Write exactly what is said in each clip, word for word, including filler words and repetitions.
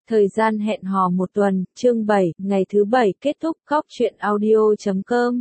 Thời gian hẹn hò một tuần, chương bảy, ngày thứ bảy kết thúc. Góc truyện audio chấm com.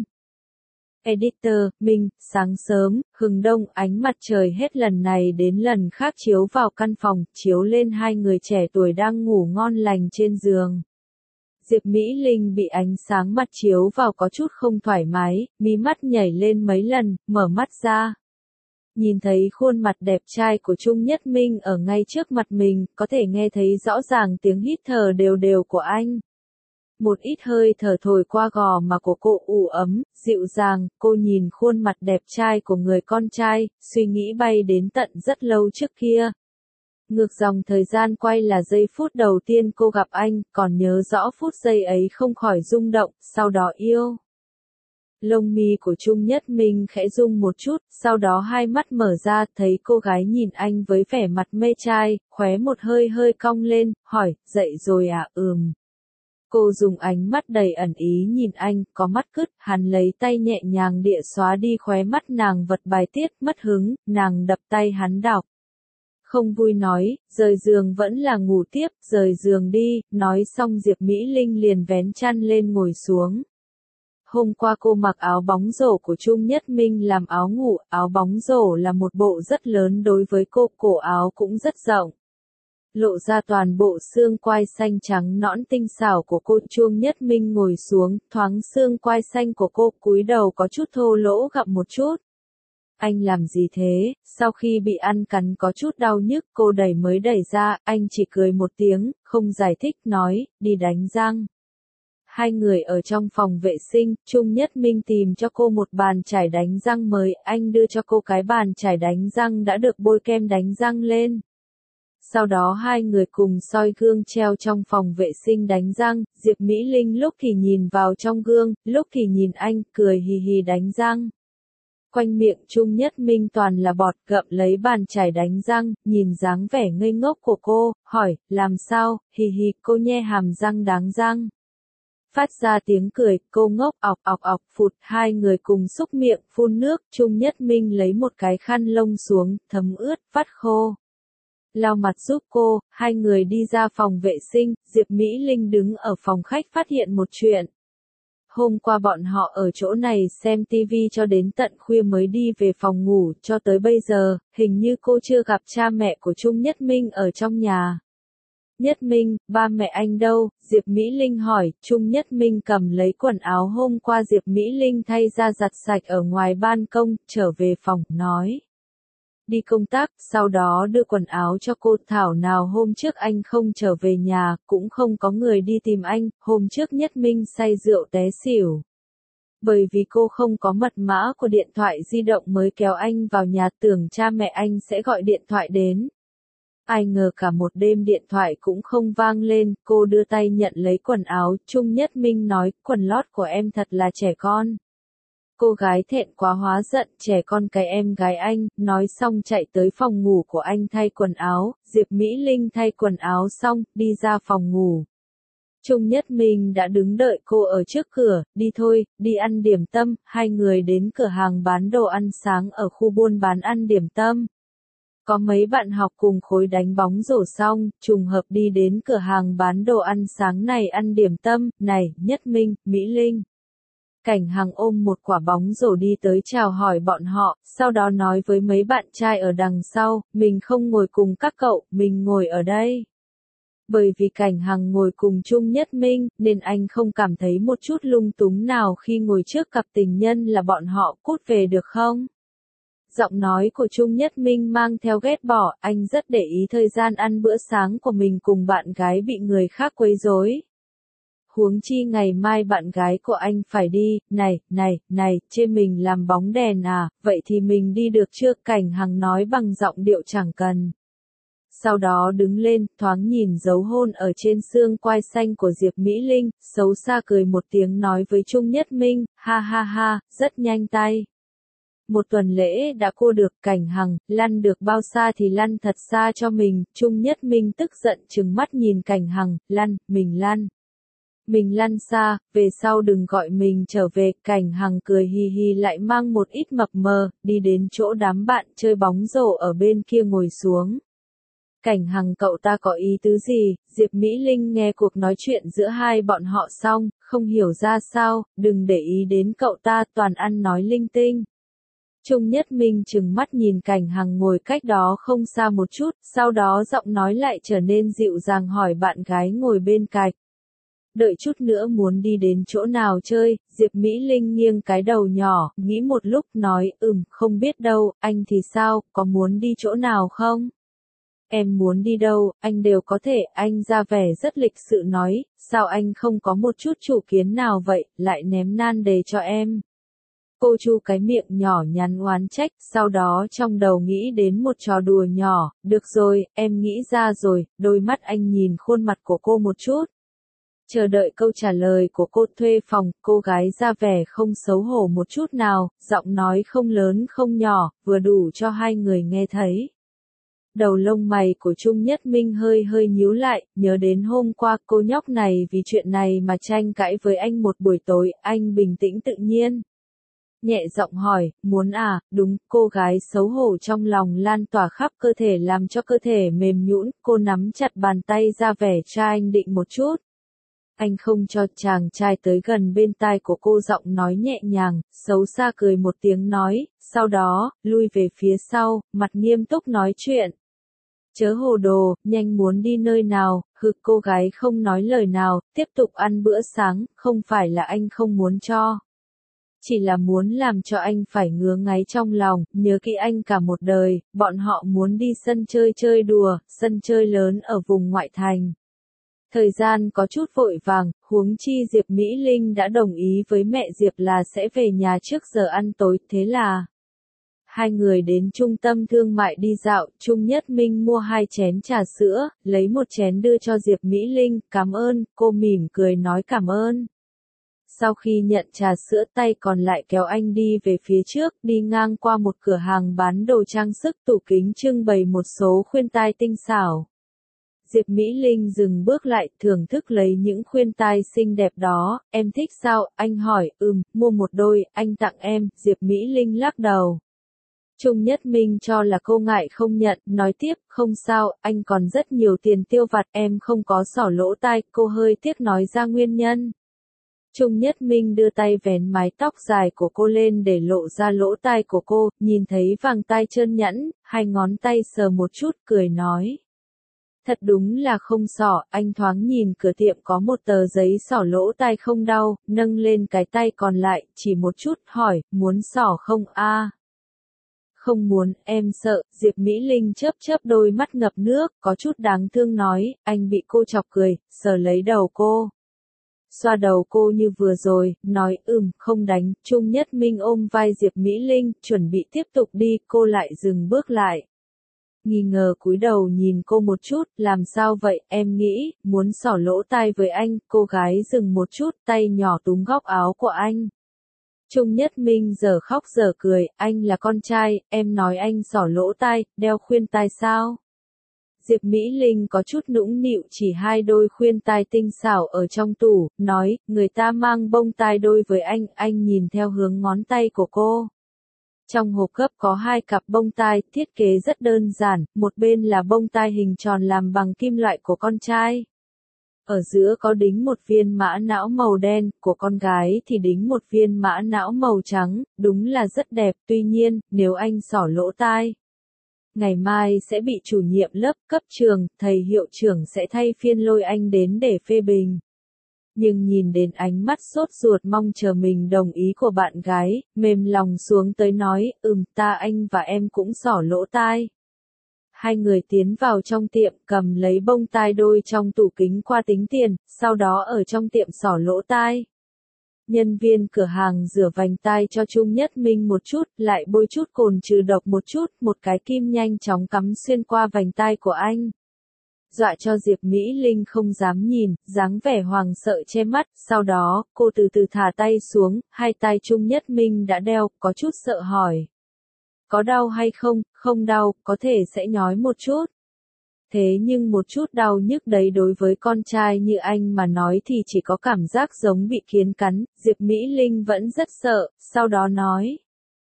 Editor, Minh, sáng sớm, hừng đông, ánh mặt trời hết lần này đến lần khác chiếu vào căn phòng, chiếu lên hai người trẻ tuổi đang ngủ ngon lành trên giường. Diệp Mỹ Linh bị ánh sáng mặt chiếu vào có chút không thoải mái, mí mắt nhảy lên mấy lần, mở mắt ra. Nhìn thấy khuôn mặt đẹp trai của Trung Nhất Minh ở ngay trước mặt mình, có thể nghe thấy rõ ràng tiếng hít thở đều đều của anh. Một ít hơi thở thổi qua gò má của cô ủ ấm, dịu dàng, cô nhìn khuôn mặt đẹp trai của người con trai, suy nghĩ bay đến tận rất lâu trước kia. Ngược dòng thời gian quay là giây phút đầu tiên cô gặp anh, còn nhớ rõ phút giây ấy không khỏi rung động, sau đó yêu. Lông mi của Trung Nhất Minh khẽ rung một chút, sau đó hai mắt mở ra, thấy cô gái nhìn anh với vẻ mặt mê trai, khóe một hơi hơi cong lên, hỏi, dậy rồi à, ừm. Cô dùng ánh mắt đầy ẩn ý nhìn anh, có mắt cứt, hắn lấy tay nhẹ nhàng địa xóa đi khóe mắt nàng vật bài tiết, mất hứng, nàng đập tay hắn đọc. Không vui nói, rời giường vẫn là ngủ tiếp, rời giường đi, nói xong Diệp Mỹ Linh liền vén chăn lên ngồi xuống. Hôm qua cô mặc áo bóng rổ của Trung Nhất Minh làm áo ngủ, áo bóng rổ là một bộ rất lớn đối với cô, cổ áo cũng rất rộng. Lộ ra toàn bộ xương quai xanh trắng nõn tinh xảo của cô. Trung Nhất Minh ngồi xuống, thoáng xương quai xanh của cô, cúi đầu có chút thô lỗ gặm một chút. Anh làm gì thế? Sau khi bị ăn cắn có chút đau nhức, cô đẩy mới đẩy ra, anh chỉ cười một tiếng, không giải thích, nói, đi đánh răng. Hai người ở trong phòng vệ sinh, Trung Nhất Minh tìm cho cô một bàn chải đánh răng mới, anh đưa cho cô cái bàn chải đánh răng đã được bôi kem đánh răng lên. Sau đó hai người cùng soi gương treo trong phòng vệ sinh đánh răng, Diệp Mỹ Linh lúc thì nhìn vào trong gương, lúc thì nhìn anh, cười hì hì đánh răng. Quanh miệng Trung Nhất Minh toàn là bọt, gặm lấy bàn chải đánh răng, nhìn dáng vẻ ngây ngốc của cô, hỏi, làm sao, hì hì, cô nhe hàm răng đáng răng. Phát ra tiếng cười, cô ngốc, ọc ọc ọc, phụt, hai người cùng xúc miệng, phun nước, Trung Nhất Minh lấy một cái khăn lông xuống, thấm ướt, vắt khô. Lau mặt giúp cô, hai người đi ra phòng vệ sinh, Diệp Mỹ Linh đứng ở phòng khách phát hiện một chuyện. Hôm qua bọn họ ở chỗ này xem tivi cho đến tận khuya mới đi về phòng ngủ, cho tới bây giờ, hình như cô chưa gặp cha mẹ của Trung Nhất Minh ở trong nhà. Nhất Minh, ba mẹ anh đâu? Diệp Mỹ Linh hỏi. Trung Nhất Minh cầm lấy quần áo hôm qua Diệp Mỹ Linh thay ra giặt sạch ở ngoài ban công, trở về phòng, nói. Đi công tác, sau đó đưa quần áo cho cô. Thảo nào hôm trước anh không trở về nhà, cũng không có người đi tìm anh, hôm trước Nhất Minh say rượu té xỉu. Bởi vì cô không có mật mã của điện thoại di động mới kéo anh vào nhà, tưởng cha mẹ anh sẽ gọi điện thoại đến. Ai ngờ cả một đêm điện thoại cũng không vang lên, cô đưa tay nhận lấy quần áo, Trung Nhất Minh nói, quần lót của em thật là trẻ con. Cô gái thẹn quá hóa giận, trẻ con cái em gái anh, nói xong chạy tới phòng ngủ của anh thay quần áo, Diệp Mỹ Linh thay quần áo xong, đi ra phòng ngủ. Trung Nhất Minh đã đứng đợi cô ở trước cửa, đi thôi, đi ăn điểm tâm, hai người đến cửa hàng bán đồ ăn sáng ở khu buôn bán ăn điểm tâm. Có mấy bạn học cùng khối đánh bóng rổ xong, trùng hợp đi đến cửa hàng bán đồ ăn sáng này ăn điểm tâm, này, Nhất Minh, Mỹ Linh. Cảnh Hằng ôm một quả bóng rổ đi tới chào hỏi bọn họ, sau đó nói với mấy bạn trai ở đằng sau, mình không ngồi cùng các cậu, mình ngồi ở đây. Bởi vì Cảnh Hằng ngồi cùng Trung Nhất Minh, nên anh không cảm thấy một chút lung túng nào khi ngồi trước cặp tình nhân là bọn họ, cút về được không? Giọng nói của Trung Nhất Minh mang theo ghét bỏ, anh rất để ý thời gian ăn bữa sáng của mình cùng bạn gái bị người khác quấy rối. Huống chi ngày mai bạn gái của anh phải đi, này, này, này, chê mình làm bóng đèn à, vậy thì mình đi được chưa? Cảnh Hằng nói bằng giọng điệu chẳng cần. Sau đó đứng lên, thoáng nhìn dấu hôn ở trên xương quai xanh của Diệp Mỹ Linh, xấu xa cười một tiếng nói với Trung Nhất Minh, ha ha ha, rất nhanh tay. Một tuần lễ đã cô được. Cảnh Hằng, lăn được bao xa thì lăn thật xa cho mình, Trung Nhất Minh tức giận trừng mắt nhìn Cảnh Hằng, lăn, mình lăn. Mình lăn xa, về sau đừng gọi mình trở về. Cảnh Hằng cười hì hì lại mang một ít mập mờ, đi đến chỗ đám bạn chơi bóng rổ ở bên kia ngồi xuống. Cảnh Hằng cậu ta có ý tứ gì? Diệp Mỹ Linh nghe cuộc nói chuyện giữa hai bọn họ xong, không hiểu ra sao, đừng để ý đến cậu ta, toàn ăn nói linh tinh. Trung Nhất Minh trừng mắt nhìn Cảnh Hằng ngồi cách đó không xa một chút, sau đó giọng nói lại trở nên dịu dàng hỏi bạn gái ngồi bên cạnh. Đợi chút nữa muốn đi đến chỗ nào chơi? Diệp Mỹ Linh nghiêng cái đầu nhỏ, nghĩ một lúc nói, ừm, không biết đâu, anh thì sao, có muốn đi chỗ nào không? Em muốn đi đâu, anh đều có thể, anh ra vẻ rất lịch sự nói, sao anh không có một chút chủ kiến nào vậy, lại ném nan đề cho em. Cô chu cái miệng nhỏ nhắn oán trách, sau đó trong đầu nghĩ đến một trò đùa nhỏ, được rồi, em nghĩ ra rồi, đôi mắt anh nhìn khuôn mặt của cô một chút. Chờ đợi câu trả lời của cô. Thuê phòng, cô gái ra vẻ không xấu hổ một chút nào, giọng nói không lớn không nhỏ, vừa đủ cho hai người nghe thấy. Đầu lông mày của Trung Nhất Minh hơi hơi nhíu lại, nhớ đến hôm qua cô nhóc này vì chuyện này mà tranh cãi với anh một buổi tối, anh bình tĩnh tự nhiên. Nhẹ giọng hỏi, muốn à, đúng, cô gái xấu hổ trong lòng lan tỏa khắp cơ thể làm cho cơ thể mềm nhũn, cô nắm chặt bàn tay ra vẻ tra anh định một chút. Anh không cho chàng trai tới gần bên tai của cô, giọng nói nhẹ nhàng, xấu xa cười một tiếng nói, sau đó, lui về phía sau, mặt nghiêm túc nói chuyện. Chớ hồ đồ, nhanh muốn đi nơi nào, hừ, cô gái không nói lời nào, tiếp tục ăn bữa sáng, không phải là anh không muốn cho. Chỉ là muốn làm cho anh phải ngứa ngáy trong lòng, nhớ kỹ anh cả một đời, bọn họ muốn đi sân chơi chơi đùa, sân chơi lớn ở vùng ngoại thành. Thời gian có chút vội vàng, huống chi Diệp Mỹ Linh đã đồng ý với mẹ Diệp là sẽ về nhà trước giờ ăn tối, thế là hai người đến trung tâm thương mại đi dạo, Trung Nhất Minh mua hai chén trà sữa, lấy một chén đưa cho Diệp Mỹ Linh, cảm ơn, cô mỉm cười nói cảm ơn. Sau khi nhận trà sữa tay còn lại kéo anh đi về phía trước, đi ngang qua một cửa hàng bán đồ trang sức, tủ kính trưng bày một số khuyên tai tinh xảo. Diệp Mỹ Linh dừng bước lại, thưởng thức lấy những khuyên tai xinh đẹp đó, em thích sao, anh hỏi, ừm, mua một đôi, anh tặng em, Diệp Mỹ Linh lắc đầu. Trung Nhất Minh cho là cô ngại không nhận, nói tiếp, không sao, anh còn rất nhiều tiền tiêu vặt, em không có xỏ lỗ tai, cô hơi tiếc nói ra nguyên nhân. Trung Nhất Minh đưa tay vén mái tóc dài của cô lên để lộ ra lỗ tai của cô, nhìn thấy vàng tai trơn nhẵn, hai ngón tay sờ một chút, cười nói. Thật đúng là không xỏ, anh thoáng nhìn cửa tiệm có một tờ giấy xỏ lỗ tai không đau, nâng lên cái tay còn lại, chỉ một chút, hỏi, muốn xỏ không a? À, không muốn, em sợ, Diệp Mỹ Linh chớp chớp đôi mắt ngập nước, có chút đáng thương nói, anh bị cô chọc cười, sờ lấy đầu cô. Xoa đầu cô như vừa rồi, nói ừm, không đánh, Trung Nhất Minh ôm vai Diệp Mỹ Linh, chuẩn bị tiếp tục đi, cô lại dừng bước lại. Nghi ngờ cúi đầu nhìn cô một chút, làm sao vậy, em nghĩ, muốn xỏ lỗ tai với anh, cô gái dừng một chút, tay nhỏ túm góc áo của anh. Trung Nhất Minh giờ khóc giờ cười, anh là con trai, em nói anh xỏ lỗ tai, đeo khuyên tai sao? Diệp Mỹ Linh có chút nũng nịu chỉ hai đôi khuyên tai tinh xảo ở trong tủ, nói, người ta mang bông tai đôi với anh, anh nhìn theo hướng ngón tay của cô. Trong hộp gấp có hai cặp bông tai, thiết kế rất đơn giản, một bên là bông tai hình tròn làm bằng kim loại của con trai. Ở giữa có đính một viên mã não màu đen, của con gái thì đính một viên mã não màu trắng, đúng là rất đẹp, tuy nhiên, nếu anh xỏ lỗ tai. Ngày mai sẽ bị chủ nhiệm lớp cấp trường, thầy hiệu trưởng sẽ thay phiên lôi anh đến để phê bình. Nhưng nhìn đến ánh mắt sốt ruột mong chờ mình đồng ý của bạn gái, mềm lòng xuống tới nói, ừm, ta anh và em cũng xỏ lỗ tai. Hai người tiến vào trong tiệm, cầm lấy bông tai đôi trong tủ kính qua tính tiền, sau đó ở trong tiệm xỏ lỗ tai. Nhân viên cửa hàng rửa vành tai cho Trung Nhất Minh một chút, lại bôi chút cồn trừ độc một chút, một cái kim nhanh chóng cắm xuyên qua vành tai của anh. Dọa cho Diệp Mỹ Linh không dám nhìn, dáng vẻ hoàng sợ che mắt, sau đó, cô từ từ thả tay xuống, hai tai Trung Nhất Minh đã đeo, có chút sợ hỏi. Có đau hay không? Không đau, có thể sẽ nhói một chút. Thế nhưng một chút đau nhức đấy đối với con trai như anh mà nói thì chỉ có cảm giác giống bị kiến cắn, Diệp Mỹ Linh vẫn rất sợ, sau đó nói.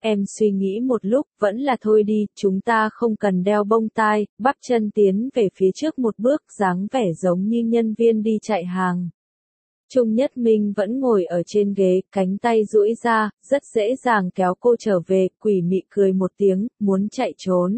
Em suy nghĩ một lúc, vẫn là thôi đi, chúng ta không cần đeo bông tai, bắp chân tiến về phía trước một bước, dáng vẻ giống như nhân viên đi chạy hàng. Trung Nhất Minh vẫn ngồi ở trên ghế, cánh tay duỗi ra, rất dễ dàng kéo cô trở về, quỷ mị cười một tiếng, muốn chạy trốn.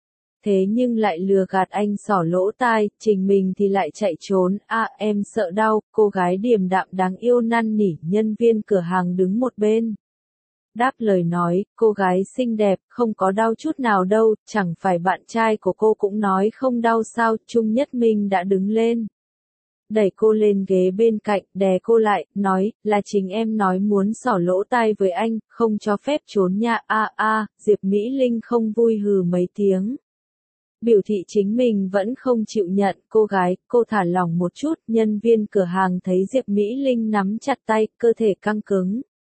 Thế nhưng lại lừa gạt anh xỏ lỗ tai, Trình mình thì lại chạy trốn, à em sợ đau, cô gái điềm đạm đáng yêu năn nỉ, nhân viên cửa hàng đứng một bên. Đáp lời nói, cô gái xinh đẹp, không có đau chút nào đâu, chẳng phải bạn trai của cô cũng nói không đau sao, Trung Nhất Minh đã đứng lên. Đẩy cô lên ghế bên cạnh, đè cô lại, nói, là chính em nói muốn xỏ lỗ tai với anh, không cho phép trốn nha, a a, Diệp Mỹ Linh không vui hừ mấy tiếng. Biểu thị chính mình vẫn không chịu nhận, cô gái, cô thả lỏng một chút, nhân viên cửa hàng thấy Diệp Mỹ Linh nắm chặt tay, cơ thể căng cứng.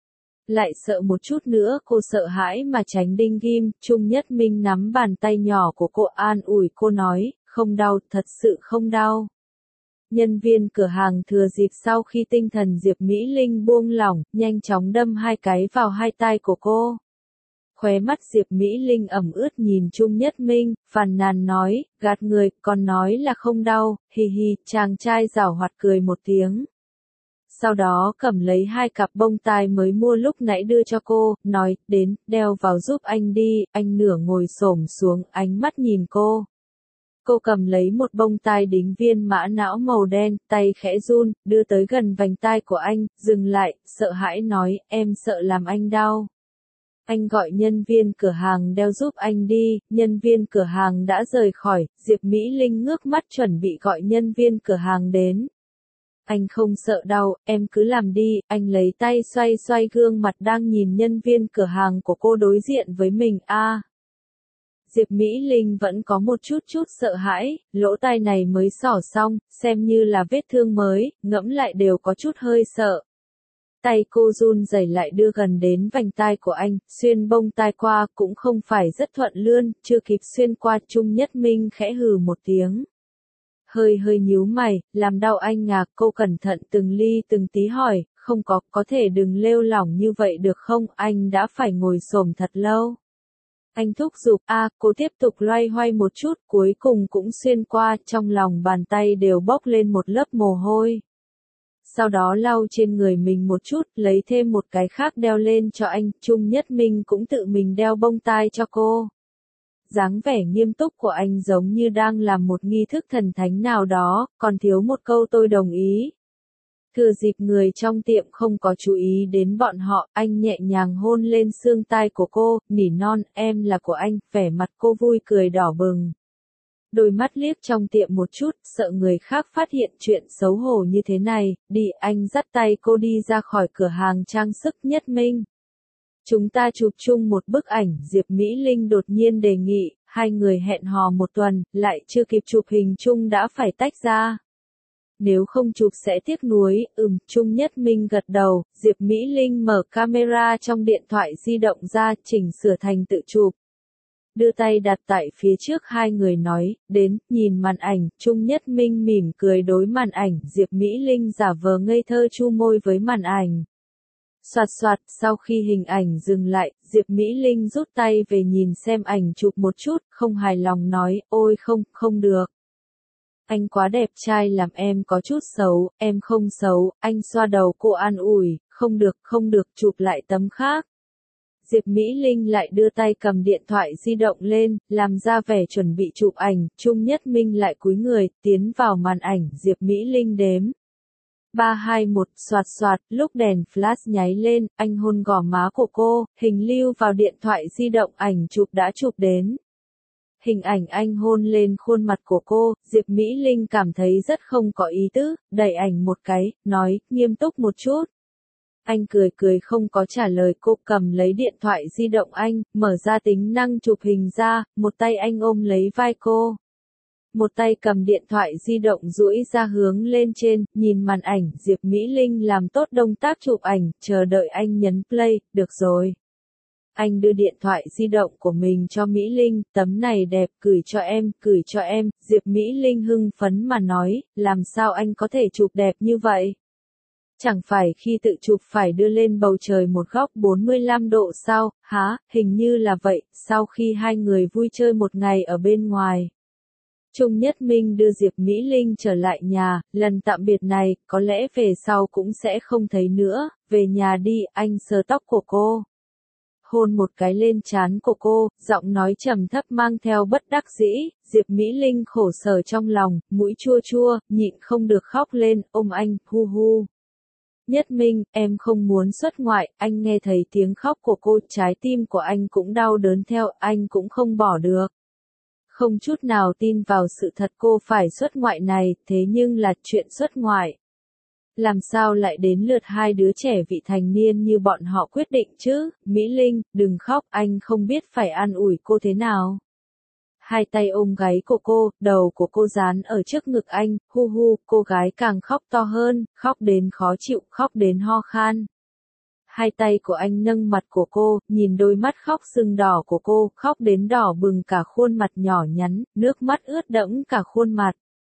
Lại sợ một chút nữa, cô sợ hãi mà tránh đinh ghim, Trung Nhất Minh nắm bàn tay nhỏ của cô an ủi cô nói, không đau, thật sự không đau. Nhân viên cửa hàng thừa dịp sau khi tinh thần Diệp Mỹ Linh buông lỏng, nhanh chóng đâm hai cái vào hai tai của cô. Khóe mắt Diệp Mỹ Linh ẩm ướt nhìn Trung Nhất Minh, phàn nàn nói, gạt người, còn nói là không đau, hi hi, chàng trai giảo hoạt cười một tiếng. Sau đó cầm lấy hai cặp bông tai mới mua lúc nãy đưa cho cô, nói, đến, đeo vào giúp anh đi, anh nửa ngồi xổm xuống, ánh mắt nhìn cô. Cô cầm lấy một bông tai đính viên mã não màu đen, tay khẽ run, đưa tới gần vành tai của anh, dừng lại, sợ hãi nói, em sợ làm anh đau. Anh gọi nhân viên cửa hàng đeo giúp anh đi, nhân viên cửa hàng đã rời khỏi, Diệp Mỹ Linh ngước mắt chuẩn bị gọi nhân viên cửa hàng đến. Anh không sợ đau, em cứ làm đi, anh lấy tay xoay xoay gương mặt đang nhìn nhân viên cửa hàng của cô đối diện với mình, a. À, Diệp Mỹ Linh vẫn có một chút chút sợ hãi, lỗ tai này mới xỏ xong, xem như là vết thương mới, ngẫm lại đều có chút hơi sợ. Tay cô run rẩy lại đưa gần đến vành tai của anh, xuyên bông tai qua cũng không phải rất thuận lươn, chưa kịp xuyên qua Trung Nhất Minh khẽ hừ một tiếng. Hơi hơi nhíu mày, làm đau anh ngạc, cô cẩn thận từng ly từng tí hỏi, không có, có thể đừng lêu lỏng như vậy được không, anh đã phải ngồi xổm thật lâu. Anh thúc giục, a, à, cô tiếp tục loay hoay một chút, cuối cùng cũng xuyên qua, trong lòng bàn tay đều bốc lên một lớp mồ hôi. Sau đó lau trên người mình một chút, lấy thêm một cái khác đeo lên cho anh, Trung Nhất Minh cũng tự mình đeo bông tai cho cô. Dáng vẻ nghiêm túc của anh giống như đang làm một nghi thức thần thánh nào đó, còn thiếu một câu tôi đồng ý. Thừa dịp người trong tiệm không có chú ý đến bọn họ, anh nhẹ nhàng hôn lên xương tai của cô, nỉ non, em là của anh, vẻ mặt cô vui cười đỏ bừng. Đôi mắt liếc trong tiệm một chút, sợ người khác phát hiện chuyện xấu hổ như thế này, đi, anh dắt tay cô đi ra khỏi cửa hàng trang sức Nhất Minh. Chúng ta chụp chung một bức ảnh, Diệp Mỹ Linh đột nhiên đề nghị, hai người hẹn hò một tuần, lại chưa kịp chụp hình chung đã phải tách ra. Nếu không chụp sẽ tiếc nuối, ừm, Trung Nhất Minh gật đầu, Diệp Mỹ Linh mở camera trong điện thoại di động ra, chỉnh sửa thành tự chụp. Đưa tay đặt tại phía trước hai người nói, đến, nhìn màn ảnh, Trung Nhất Minh mỉm cười đối màn ảnh, Diệp Mỹ Linh giả vờ ngây thơ chu môi với màn ảnh. Soạt soạt, sau khi hình ảnh dừng lại, Diệp Mỹ Linh rút tay về nhìn xem ảnh chụp một chút, không hài lòng nói, ôi không, không được. Anh quá đẹp trai làm em có chút xấu, em không xấu, anh xoa đầu cô an ủi, không được, không được, chụp lại tấm khác. Diệp Mỹ Linh lại đưa tay cầm điện thoại di động lên, làm ra vẻ chuẩn bị chụp ảnh, Trung Nhất Minh lại cúi người, tiến vào màn ảnh, Diệp Mỹ Linh đếm. ba hai một, soạt soạt, lúc đèn flash nháy lên, anh hôn gò má của cô, hình lưu vào điện thoại di động ảnh chụp đã chụp đến. Hình ảnh anh hôn lên khuôn mặt của cô, Diệp Mỹ Linh cảm thấy rất không có ý tứ, đẩy ảnh một cái, nói, nghiêm túc một chút. Anh cười cười không có trả lời cô, cầm lấy điện thoại di động anh, mở ra tính năng chụp hình ra, một tay anh ôm lấy vai cô. Một tay cầm điện thoại di động duỗi ra hướng lên trên, nhìn màn ảnh, Diệp Mỹ Linh làm tốt động tác chụp ảnh, chờ đợi anh nhấn play, được rồi. Anh đưa điện thoại di động của mình cho Mỹ Linh, tấm này đẹp, gửi cho em, gửi cho em, Diệp Mỹ Linh hưng phấn mà nói, làm sao anh có thể chụp đẹp như vậy? Chẳng phải khi tự chụp phải đưa lên bầu trời một góc bốn mươi lăm độ sao, hả, hình như là vậy, sau khi hai người vui chơi một ngày ở bên ngoài. Trung Nhất Minh đưa Diệp Mỹ Linh trở lại nhà, lần tạm biệt này, có lẽ về sau cũng sẽ không thấy nữa, về nhà đi, anh sờ tóc của cô. Hôn một cái lên trán của cô, giọng nói trầm thấp mang theo bất đắc dĩ, Diệp Mỹ Linh khổ sở trong lòng, mũi chua chua, nhịn không được khóc lên, ôm anh, hu hu. Nhất Minh, em không muốn xuất ngoại, anh nghe thấy tiếng khóc của cô, trái tim của anh cũng đau đớn theo, anh cũng không bỏ được. Không chút nào tin vào sự thật cô phải xuất ngoại này, thế nhưng là chuyện xuất ngoại. Làm sao lại đến lượt hai đứa trẻ vị thành niên như bọn họ quyết định chứ, Mỹ Linh, đừng khóc, anh không biết phải an ủi cô thế nào. Hai tay ôm gáy của cô, đầu của cô dán ở trước ngực anh, hu hu, cô gái càng khóc to hơn, khóc đến khó chịu, khóc đến ho khan. Hai tay của anh nâng mặt của cô, nhìn đôi mắt khóc sưng đỏ của cô, khóc đến đỏ bừng cả khuôn mặt nhỏ nhắn, nước mắt ướt đẫm cả khuôn mặt.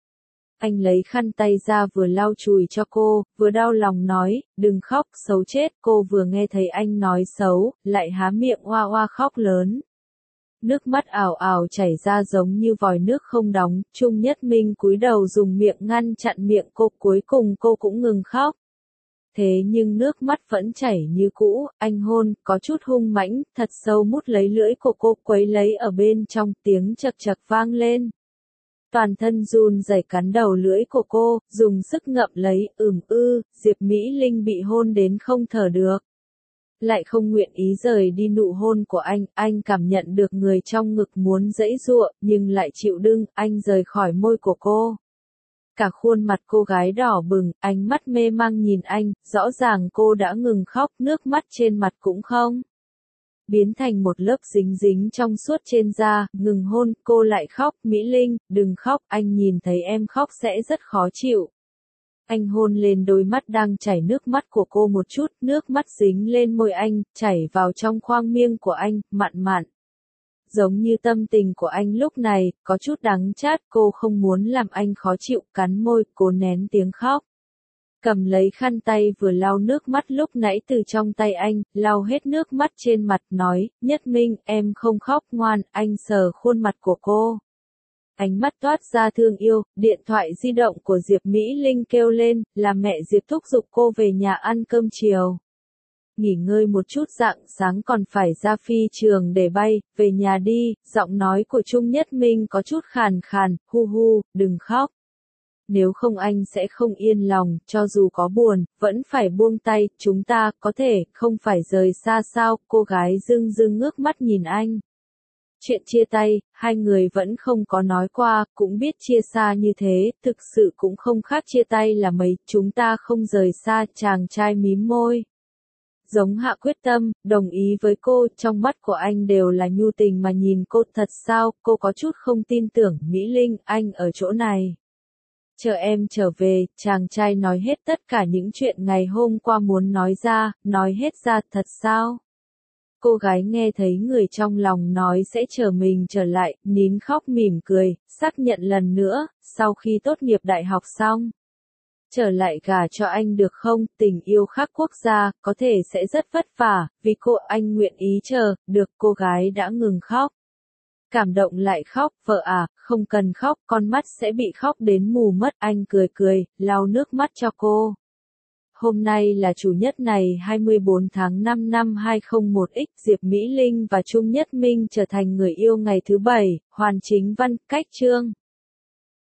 Anh lấy khăn tay ra vừa lau chùi cho cô, vừa đau lòng nói, đừng khóc, xấu chết, cô vừa nghe thấy anh nói xấu, lại há miệng oa oa khóc lớn. Nước mắt ào ào chảy ra giống như vòi nước không đóng, Trung Nhất Minh cúi đầu dùng miệng ngăn chặn miệng cô, cuối cùng cô cũng ngừng khóc. Thế nhưng nước mắt vẫn chảy như cũ, anh hôn, có chút hung mãnh, thật sâu mút lấy lưỡi của cô, quấy lấy ở bên trong, tiếng chật chật vang lên. Toàn thân run rẩy cắn đầu lưỡi của cô, dùng sức ngậm lấy, ừm ư, Diệp Mỹ Linh bị hôn đến không thở được. Lại không nguyện ý rời đi nụ hôn của anh, anh cảm nhận được người trong ngực muốn giãy giụa, nhưng lại chịu đựng, anh rời khỏi môi của cô. Cả khuôn mặt cô gái đỏ bừng, ánh mắt mê mang nhìn anh, rõ ràng cô đã ngừng khóc, nước mắt trên mặt cũng không. Biến thành một lớp dính dính trong suốt trên da, ngừng hôn, cô lại khóc, Mỹ Linh, đừng khóc, anh nhìn thấy em khóc sẽ rất khó chịu. Anh hôn lên đôi mắt đang chảy nước mắt của cô một chút, nước mắt dính lên môi anh, chảy vào trong khoang miệng của anh, mặn mặn. Giống như tâm tình của anh lúc này, có chút đắng chát, cô không muốn làm anh khó chịu, cắn môi, cố nén tiếng khóc. Cầm lấy khăn tay vừa lau nước mắt lúc nãy từ trong tay anh, lau hết nước mắt trên mặt, nói, Nhất Minh, em không khóc ngoan, anh sờ khuôn mặt của cô. Ánh mắt toát ra thương yêu, điện thoại di động của Diệp Mỹ Linh kêu lên, là mẹ Diệp thúc giục cô về nhà ăn cơm chiều. Nghỉ ngơi một chút rạng sáng còn phải ra phi trường để bay, về nhà đi, giọng nói của Trung Nhất Minh có chút khàn khàn, hu hu, đừng khóc. Nếu không anh sẽ không yên lòng, cho dù có buồn, vẫn phải buông tay, chúng ta, có thể, không phải rời xa sao, cô gái dưng dưng ngước mắt nhìn anh. Chuyện chia tay, hai người vẫn không có nói qua, cũng biết chia xa như thế, thực sự cũng không khác chia tay là mấy, chúng ta không rời xa, chàng trai mím môi. Giống hạ quyết tâm, đồng ý với cô, trong mắt của anh đều là nhu tình mà nhìn cô, thật sao, cô có chút không tin tưởng, Mỹ Linh, anh ở chỗ này. Chờ em trở về, chàng trai nói hết tất cả những chuyện ngày hôm qua muốn nói ra, nói hết ra, thật sao? Cô gái nghe thấy người trong lòng nói sẽ chờ mình trở lại, nín khóc mỉm cười, xác nhận lần nữa, sau khi tốt nghiệp đại học xong. Trở lại gả cho anh được không, tình yêu khác quốc gia, có thể sẽ rất vất vả, vì cô anh nguyện ý chờ, được cô gái đã ngừng khóc. Cảm động lại khóc, vợ à, không cần khóc, con mắt sẽ bị khóc đến mù mất, anh cười cười, lau nước mắt cho cô. Hôm nay là chủ nhật ngày hai mươi bốn tháng năm năm hai không không một x, Diệp Mỹ Linh và Trung Nhất Minh trở thành người yêu ngày thứ bảy, hoàn chính văn, cách chương.